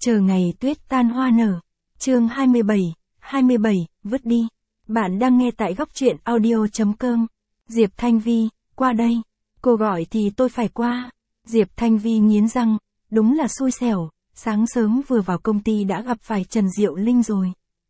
Chờ ngày tuyết tan hoa nở. Chương 27, vứt đi. Bạn đang nghe tại góc truyện audio.com. Diệp Thanh Vi, qua đây. Cô gọi thì tôi phải qua. Diệp Thanh Vi nghiến răng, đúng là xui xẻo, sáng sớm vừa vào công ty đã gặp phải Trần Diệu Linh rồi.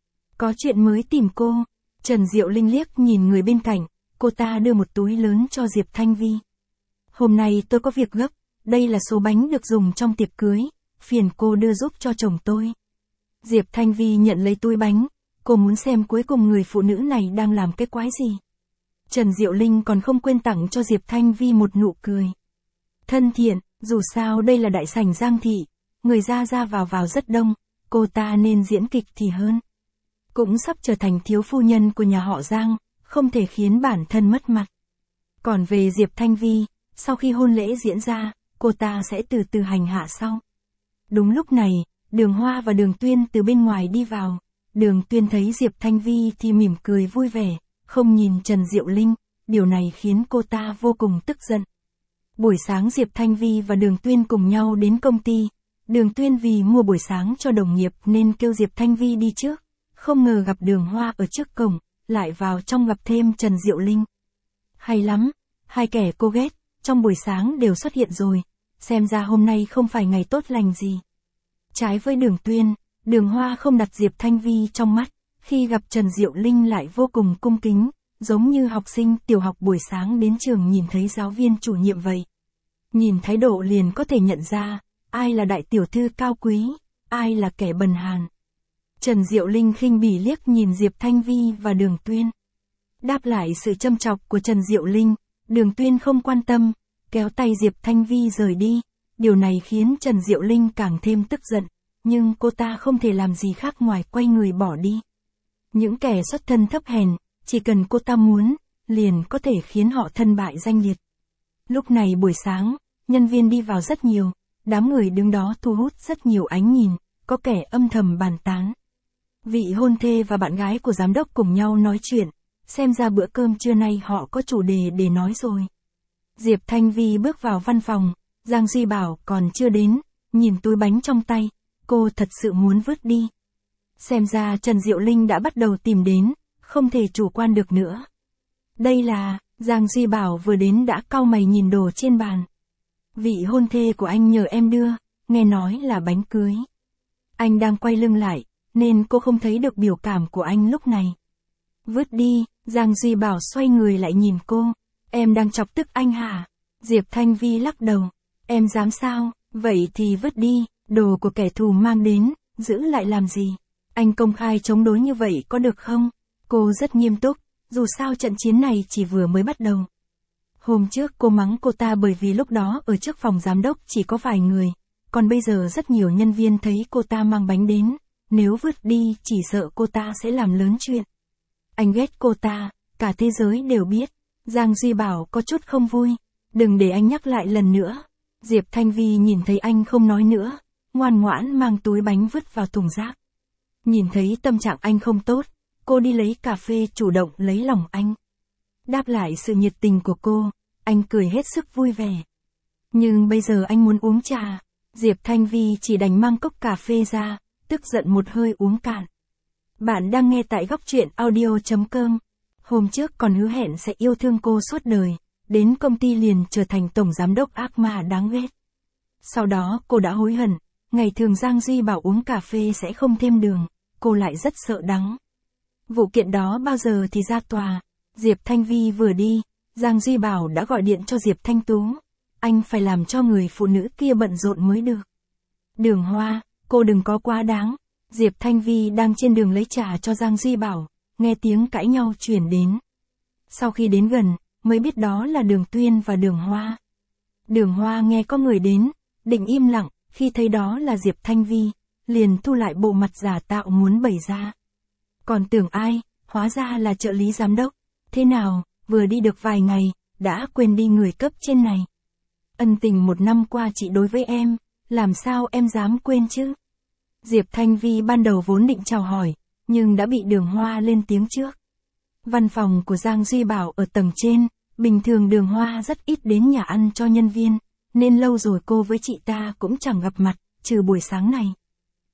Có chuyện mới tìm cô. Trần Diệu Linh liếc nhìn người bên cạnh, cô ta đưa một túi lớn cho Diệp Thanh Vi. Hôm nay tôi có việc gấp, đây là số bánh được dùng trong tiệc cưới, phiền cô đưa giúp cho chồng tôi. Diệp Thanh Vi nhận lấy túi bánh, cô muốn xem cuối cùng người phụ nữ này đang làm cái quái gì. Trần Diệu Linh còn không quên tặng cho Diệp Thanh Vi một nụ cười. Thân thiện, dù sao đây là đại sảnh Giang thị, người ra vào rất đông, cô ta nên diễn kịch thì hơn. Cũng sắp trở thành thiếu phu nhân của nhà họ Giang, không thể khiến bản thân mất mặt. Còn về Diệp Thanh Vi, sau khi hôn lễ diễn ra, cô ta sẽ từ từ hành hạ sau. Đúng lúc này, Đường Hoa và Đường Tuyên từ bên ngoài đi vào. Đường Tuyên thấy Diệp Thanh Vi thì mỉm cười vui vẻ, không nhìn Trần Diệu Linh, điều này khiến cô ta vô cùng tức giận. Buổi sáng Diệp Thanh Vi và Đường Tuyên cùng nhau đến công ty. Đường Tuyên vì mua buổi sáng cho đồng nghiệp nên kêu Diệp Thanh Vi đi trước. Không ngờ gặp Đường Hoa ở trước cổng, lại vào trong gặp thêm Trần Diệu Linh. Hay lắm, hai kẻ cô ghét, trong buổi sáng đều xuất hiện rồi, xem ra hôm nay không phải ngày tốt lành gì. Trái với Đường Tuyên, Đường Hoa không đặt Diệp Thanh Vi trong mắt, khi gặp Trần Diệu Linh lại vô cùng cung kính, giống như học sinh tiểu học buổi sáng đến trường nhìn thấy giáo viên chủ nhiệm vậy. Nhìn thái độ liền có thể nhận ra, ai là đại tiểu thư cao quý, ai là kẻ bần hàn. Trần Diệu Linh khinh bỉ liếc nhìn Diệp Thanh Vi và Đường Tuyên. Đáp lại sự châm chọc của Trần Diệu Linh, Đường Tuyên không quan tâm, kéo tay Diệp Thanh Vi rời đi. Điều này khiến Trần Diệu Linh càng thêm tức giận, nhưng cô ta không thể làm gì khác ngoài quay người bỏ đi. Những kẻ xuất thân thấp hèn, chỉ cần cô ta muốn, liền có thể khiến họ thân bại danh liệt. Lúc này buổi sáng, nhân viên đi vào rất nhiều, đám người đứng đó thu hút rất nhiều ánh nhìn, có kẻ âm thầm bàn tán. Vị hôn thê và bạn gái của giám đốc cùng nhau nói chuyện, xem ra bữa cơm trưa nay họ có chủ đề để nói rồi. Diệp Thanh Vi bước vào văn phòng, Giang Duy Bảo còn chưa đến, nhìn túi bánh trong tay, cô thật sự muốn vứt đi. Xem ra Trần Diệu Linh đã bắt đầu tìm đến, không thể chủ quan được nữa. Đây là, Giang Duy Bảo vừa đến đã cau mày nhìn đồ trên bàn. Vị hôn thê của anh nhờ em đưa, nghe nói là bánh cưới. Anh đang quay lưng lại, nên cô không thấy được biểu cảm của anh lúc này. Vứt đi, Giang Duy Bảo xoay người lại nhìn cô, em đang chọc tức anh hả? Diệp Thanh Vi lắc đầu, em dám sao, vậy thì vứt đi, đồ của kẻ thù mang đến, giữ lại làm gì? Anh công khai chống đối như vậy có được không? Cô rất nghiêm túc, dù sao trận chiến này chỉ vừa mới bắt đầu. Hôm trước cô mắng cô ta bởi vì lúc đó ở trước phòng giám đốc chỉ có vài người, còn bây giờ rất nhiều nhân viên thấy cô ta mang bánh đến, nếu vứt đi chỉ sợ cô ta sẽ làm lớn chuyện. Anh ghét cô ta, cả thế giới đều biết. Giang Duy Bảo có chút không vui, đừng để anh nhắc lại lần nữa. Diệp Thanh Vi nhìn thấy anh không nói nữa, ngoan ngoãn mang túi bánh vứt vào thùng rác. Nhìn thấy tâm trạng anh không tốt, cô đi lấy cà phê chủ động lấy lòng anh. Đáp lại sự nhiệt tình của cô, anh cười hết sức vui vẻ. Nhưng bây giờ anh muốn uống trà, Diệp Thanh Vi chỉ đành mang cốc cà phê ra, tức giận một hơi uống cạn. Bạn đang nghe tại góc truyện audio.com. Hôm trước còn hứa hẹn sẽ yêu thương cô suốt đời, đến công ty liền trở thành tổng giám đốc ác ma đáng ghét. Sau đó cô đã hối hận, ngày thường Giang Duy Bảo uống cà phê sẽ không thêm đường, cô lại rất sợ đắng. Vụ kiện đó bao giờ thì ra tòa? Diệp Thanh Vi vừa đi, Giang Duy Bảo đã gọi điện cho Diệp Thanh Tú. Anh phải làm cho người phụ nữ kia bận rộn mới được. Đường Hoa, cô đừng có quá đáng. Diệp Thanh Vi đang trên đường lấy trà cho Giang Duy Bảo, nghe tiếng cãi nhau truyền đến. Sau khi đến gần, mới biết đó là Đường Tuyên và Đường Hoa. Đường Hoa nghe có người đến, định im lặng, khi thấy đó là Diệp Thanh Vi, liền thu lại bộ mặt giả tạo muốn bày ra. Còn tưởng ai, hóa ra là trợ lý giám đốc. Thế nào, vừa đi được vài ngày, đã quên đi người cấp trên này. Ân tình 1 năm qua chị đối với em, làm sao em dám quên chứ? Diệp Thanh Vi ban đầu vốn định chào hỏi, nhưng đã bị Đường Hoa lên tiếng trước. Văn phòng của Giang Duy Bảo ở tầng trên, bình thường Đường Hoa rất ít đến nhà ăn cho nhân viên, nên lâu rồi cô với chị ta cũng chẳng gặp mặt, trừ buổi sáng này.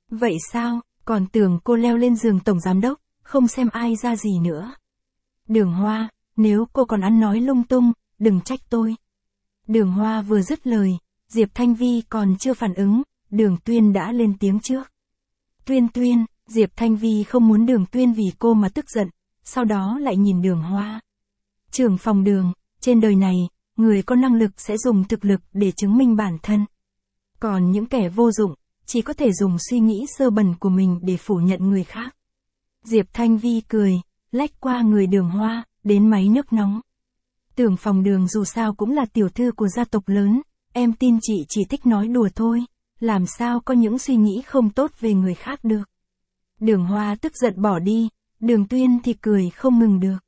Vậy sao, còn tưởng cô leo lên giường tổng giám đốc, không xem ai ra gì nữa. Đường Hoa, nếu cô còn ăn nói lung tung, đừng trách tôi. Đường Hoa vừa dứt lời, Diệp Thanh Vi còn chưa phản ứng, Đường Tuyên đã lên tiếng trước. Tuyên, Diệp Thanh Vi không muốn Đường Tuyên vì cô mà tức giận, sau đó lại nhìn Đường Hoa. Trưởng phòng Đường, trên đời này, người có năng lực sẽ dùng thực lực để chứng minh bản thân. Còn những kẻ vô dụng, chỉ có thể dùng suy nghĩ sơ bẩn của mình để phủ nhận người khác. Diệp Thanh Vi cười, lách qua người Đường Hoa, đến máy nước nóng. Trưởng phòng Đường dù sao cũng là tiểu thư của gia tộc lớn, em tin chị chỉ thích nói đùa thôi, làm sao có những suy nghĩ không tốt về người khác được. Đường Hoa tức giận bỏ đi, Đường Tuyên thì cười không ngừng được.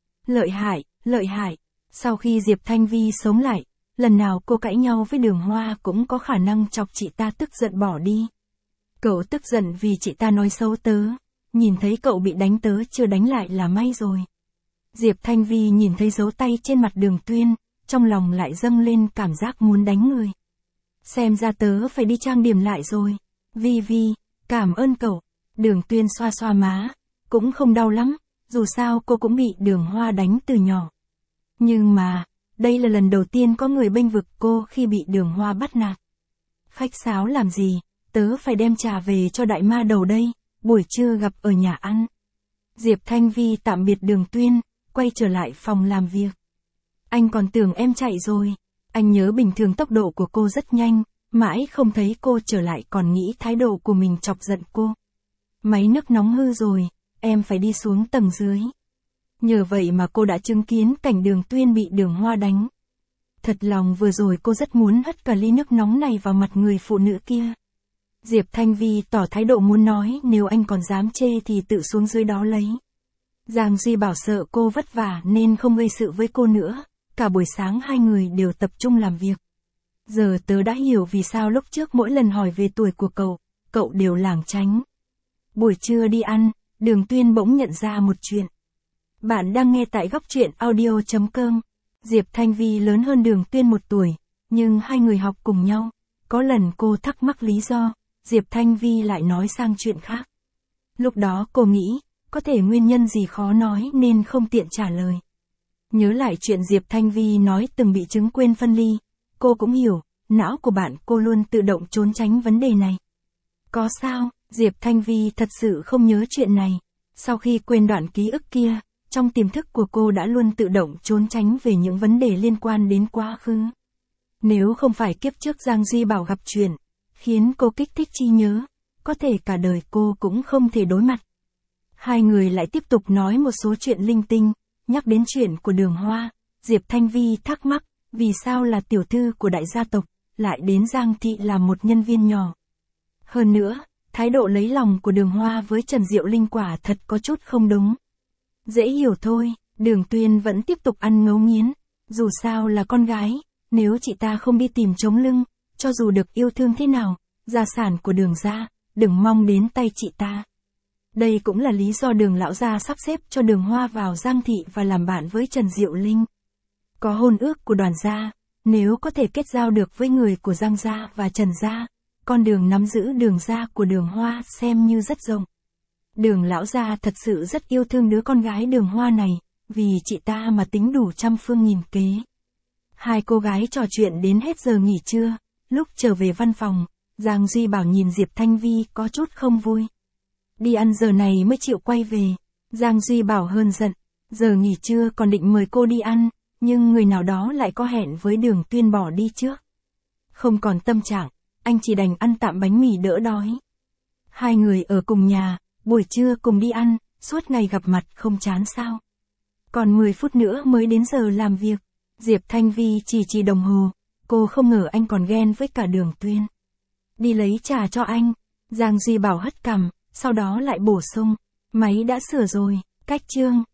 Lợi hại, sau khi Diệp Thanh Vi sống lại, lần nào cô cãi nhau với Đường Hoa cũng có khả năng chọc chị ta tức giận bỏ đi. Cậu tức giận vì chị ta nói xấu tớ, nhìn thấy cậu bị đánh tớ chưa đánh lại là may rồi. Diệp Thanh Vi nhìn thấy dấu tay trên mặt Đường Tuyên, trong lòng lại dâng lên cảm giác muốn đánh người. Xem ra tớ phải đi trang điểm lại rồi. Vi, cảm ơn cậu. Đường Tuyên xoa xoa má, cũng không đau lắm, dù sao cô cũng bị Đường Hoa đánh từ nhỏ. Nhưng mà, đây là lần đầu tiên có người bênh vực cô khi bị Đường Hoa bắt nạt. Khách sáo làm gì, tớ phải đem trà về cho đại ma đầu đây, buổi trưa gặp ở nhà ăn. Diệp Thanh Vi tạm biệt Đường Tuyên, quay trở lại phòng làm việc. Anh còn tưởng em chạy rồi. Anh nhớ bình thường tốc độ của cô rất nhanh, mãi không thấy cô trở lại còn nghĩ thái độ của mình chọc giận cô. Máy nước nóng hư rồi, em phải đi xuống tầng dưới. Nhờ vậy mà cô đã chứng kiến cảnh Đường Tuyên bị Đường Hoa đánh. Thật lòng vừa rồi cô rất muốn hất cả ly nước nóng này vào mặt người phụ nữ kia. Diệp Thanh Vi tỏ thái độ muốn nói nếu anh còn dám chê thì tự xuống dưới đó lấy. Giang Duy bảo sợ cô vất vả nên không gây sự với cô nữa. Cả buổi sáng hai người đều tập trung làm việc. Giờ tớ đã hiểu vì sao lúc trước mỗi lần hỏi về tuổi của cậu đều lảng tránh. Buổi trưa đi ăn, Đường Tuyên bỗng nhận ra một chuyện. Bạn đang nghe tại góc truyện audio.com. Diệp Thanh Vi lớn hơn Đường Tuyên 1 tuổi, nhưng hai người học cùng nhau. Có lần cô thắc mắc lý do, Diệp Thanh Vi lại nói sang chuyện khác. Lúc đó cô nghĩ, có thể nguyên nhân gì khó nói nên không tiện trả lời. Nhớ lại chuyện Diệp Thanh Vi nói từng bị chứng quên phân ly, cô cũng hiểu, não của bạn cô luôn tự động trốn tránh vấn đề này. Có sao, Diệp Thanh Vi thật sự không nhớ chuyện này. Sau khi quên đoạn ký ức kia, trong tiềm thức của cô đã luôn tự động trốn tránh về những vấn đề liên quan đến quá khứ. Nếu không phải kiếp trước Giang Duy Bảo gặp chuyện, khiến cô kích thích trí nhớ, có thể cả đời cô cũng không thể đối mặt. Hai người lại tiếp tục nói một số chuyện linh tinh. Nhắc đến chuyện của Đường Hoa, Diệp Thanh Vi thắc mắc, vì sao là tiểu thư của đại gia tộc, lại đến Giang Thị làm một nhân viên nhỏ. Hơn nữa, thái độ lấy lòng của Đường Hoa với Trần Diệu Linh quả thật có chút không đúng. Dễ hiểu thôi, Đường Tuyên vẫn tiếp tục ăn ngấu nghiến, dù sao là con gái, nếu chị ta không đi tìm chống lưng, cho dù được yêu thương thế nào, gia sản của Đường gia, đừng mong đến tay chị ta. Đây cũng là lý do Đường lão gia sắp xếp cho Đường Hoa vào Giang Thị và làm bạn với Trần Diệu Linh. Có hôn ước của Đoàn gia, nếu có thể kết giao được với người của Giang gia và Trần gia, con đường nắm giữ Đường gia của Đường Hoa xem như rất rộng. Đường lão gia thật sự rất yêu thương đứa con gái Đường Hoa này, vì chị ta mà tính đủ trăm phương nghìn kế. Hai cô gái trò chuyện đến hết giờ nghỉ trưa, lúc trở về văn phòng, Giang Duy Bảo nhìn Diệp Thanh Vi có chút không vui. Đi ăn giờ này mới chịu quay về. Giang Duy Bảo hơn giận, giờ nghỉ trưa còn định mời cô đi ăn, nhưng người nào đó lại có hẹn với Đường Tuyên bỏ đi trước. Không còn tâm trạng, anh chỉ đành ăn tạm bánh mì đỡ đói. Hai người ở cùng nhà, buổi trưa cùng đi ăn, suốt ngày gặp mặt không chán sao. Còn 10 phút nữa mới đến giờ làm việc. Diệp Thanh Vi chỉ đồng hồ, cô không ngờ anh còn ghen với cả Đường Tuyên. Đi lấy trà cho anh. Giang Duy Bảo hất cằm, sau đó lại bổ sung, máy đã sửa rồi, cách chương.